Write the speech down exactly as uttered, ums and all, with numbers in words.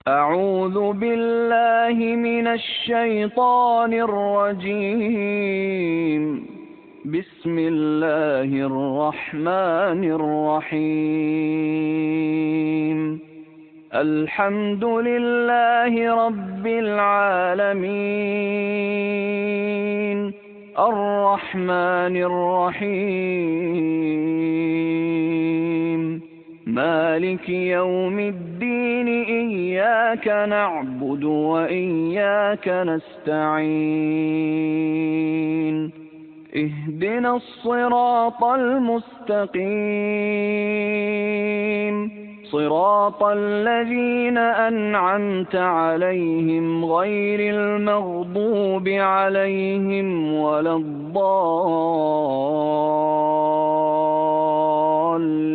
أعوذ بالله من الشيطان الرجيم. بسم الله الرحمن الرحيم. الحمد لله رب العالمين، الرحمن الرحيم، مالك يوم الدين. إياك نعبد وإياك نستعين. اهدنا الصراط المستقيم، صراط الذين أنعمت عليهم غير المغضوب عليهم ولا الضالين.